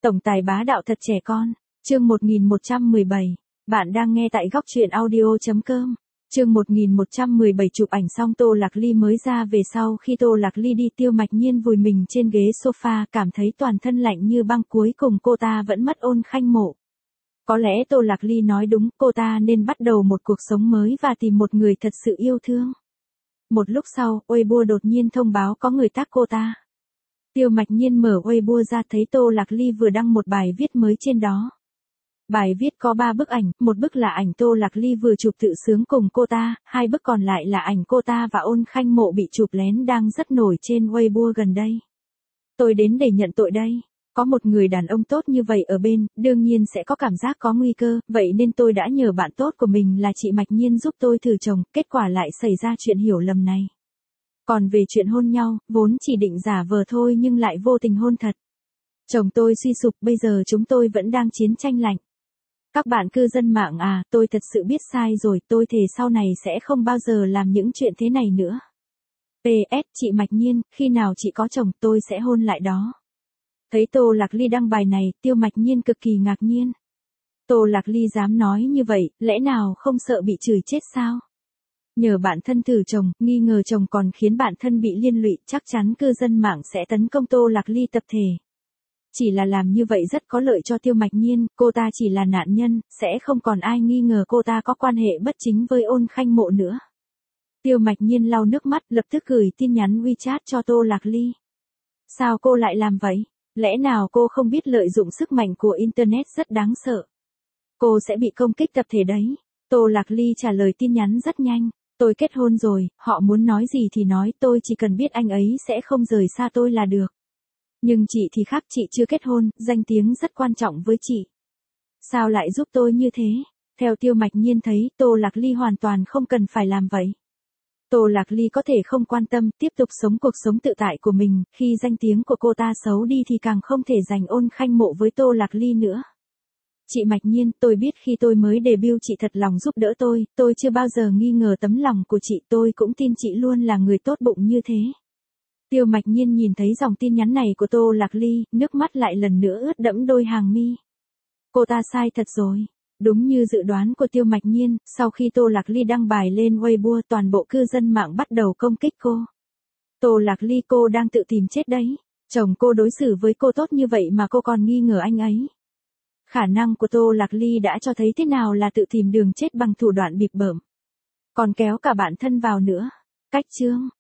Tổng tài bá đạo thật trẻ con. Chương 1117. Bạn đang nghe tại góc truyện audio.com. Chương 1117 chụp ảnh xong Tô Lạc Ly mới ra về sau khi Tô Lạc Ly đi Tiêu Mạch Nhiên vùi mình trên ghế sofa cảm thấy toàn thân lạnh như băng, cuối cùng cô ta vẫn mất Ôn Khanh Mộ. Có lẽ Tô Lạc Ly nói đúng, cô ta nên bắt đầu một cuộc sống mới và tìm một người thật sự yêu thương. Một lúc sau, Weibo đột nhiên thông báo có người tag cô ta. Tiêu Mạch Nhiên mở Weibo ra thấy Tô Lạc Ly vừa đăng một bài viết mới trên đó. Bài viết có 3 bức ảnh, một bức là ảnh Tô Lạc Ly vừa chụp tự sướng cùng cô ta, 2 bức còn lại là ảnh cô ta và Ôn Khanh Mộ bị chụp lén đang rất nổi trên Weibo gần đây. Tôi đến để nhận tội đây. Có một người đàn ông tốt như vậy ở bên, đương nhiên sẽ có cảm giác có nguy cơ, vậy nên tôi đã nhờ bạn tốt của mình là chị Mạch Nhiên giúp tôi thử chồng, kết quả lại xảy ra chuyện hiểu lầm này. Còn về chuyện hôn nhau, vốn chỉ định giả vờ thôi nhưng lại vô tình hôn thật. Chồng tôi suy sụp, bây giờ chúng tôi vẫn đang chiến tranh lạnh. Các bạn cư dân mạng à, tôi thật sự biết sai rồi, tôi thề sau này sẽ không bao giờ làm những chuyện thế này nữa. PS, chị Mạch Nhiên, khi nào chị có chồng tôi sẽ hôn lại đó. Thấy Tô Lạc Ly đăng bài này, Tiêu Mạch Nhiên cực kỳ ngạc nhiên. Tô Lạc Ly dám nói như vậy, lẽ nào không sợ bị chửi chết sao? Nhờ bạn thân thử chồng, nghi ngờ chồng còn khiến bạn thân bị liên lụy, chắc chắn cư dân mạng sẽ tấn công Tô Lạc Ly tập thể. Chỉ là làm như vậy rất có lợi cho Tiêu Mạch Nhiên, cô ta chỉ là nạn nhân, sẽ không còn ai nghi ngờ cô ta có quan hệ bất chính với Ôn Khanh Mộ nữa. Tiêu Mạch Nhiên lau nước mắt, lập tức gửi tin nhắn WeChat cho Tô Lạc Ly. Sao cô lại làm vậy? Lẽ nào cô không biết lợi dụng sức mạnh của Internet rất đáng sợ? Cô sẽ bị công kích tập thể đấy. Tô Lạc Ly trả lời tin nhắn rất nhanh. Tôi kết hôn rồi, họ muốn nói gì thì nói, tôi chỉ cần biết anh ấy sẽ không rời xa tôi là được. Nhưng chị thì khác, chị chưa kết hôn, danh tiếng rất quan trọng với chị. Sao lại giúp tôi như thế? Theo Tiêu Mạch Nhiên thấy, Tô Lạc Ly hoàn toàn không cần phải làm vậy. Tô Lạc Ly có thể không quan tâm, tiếp tục sống cuộc sống tự tại của mình, khi danh tiếng của cô ta xấu đi thì càng không thể giành Ôn Khanh Mộ với Tô Lạc Ly nữa. Chị Mạch Nhiên, tôi biết khi tôi mới debut chị thật lòng giúp đỡ tôi chưa bao giờ nghi ngờ tấm lòng của chị, tôi cũng tin chị luôn là người tốt bụng như thế. Tiêu Mạch Nhiên nhìn thấy dòng tin nhắn này của Tô Lạc Ly, nước mắt lại lần nữa ướt đẫm đôi hàng mi. Cô ta sai thật rồi. Đúng như dự đoán của Tiêu Mạch Nhiên, sau khi Tô Lạc Ly đăng bài lên Weibo, toàn bộ cư dân mạng bắt đầu công kích cô. Tô Lạc Ly, cô đang tự tìm chết đấy. Chồng cô đối xử với cô tốt như vậy mà cô còn nghi ngờ anh ấy. Khả năng của Tô Lạc Ly đã cho thấy thế nào là tự tìm đường chết bằng thủ đoạn bịp bợm. Còn kéo cả bạn thân vào nữa. Cách chương.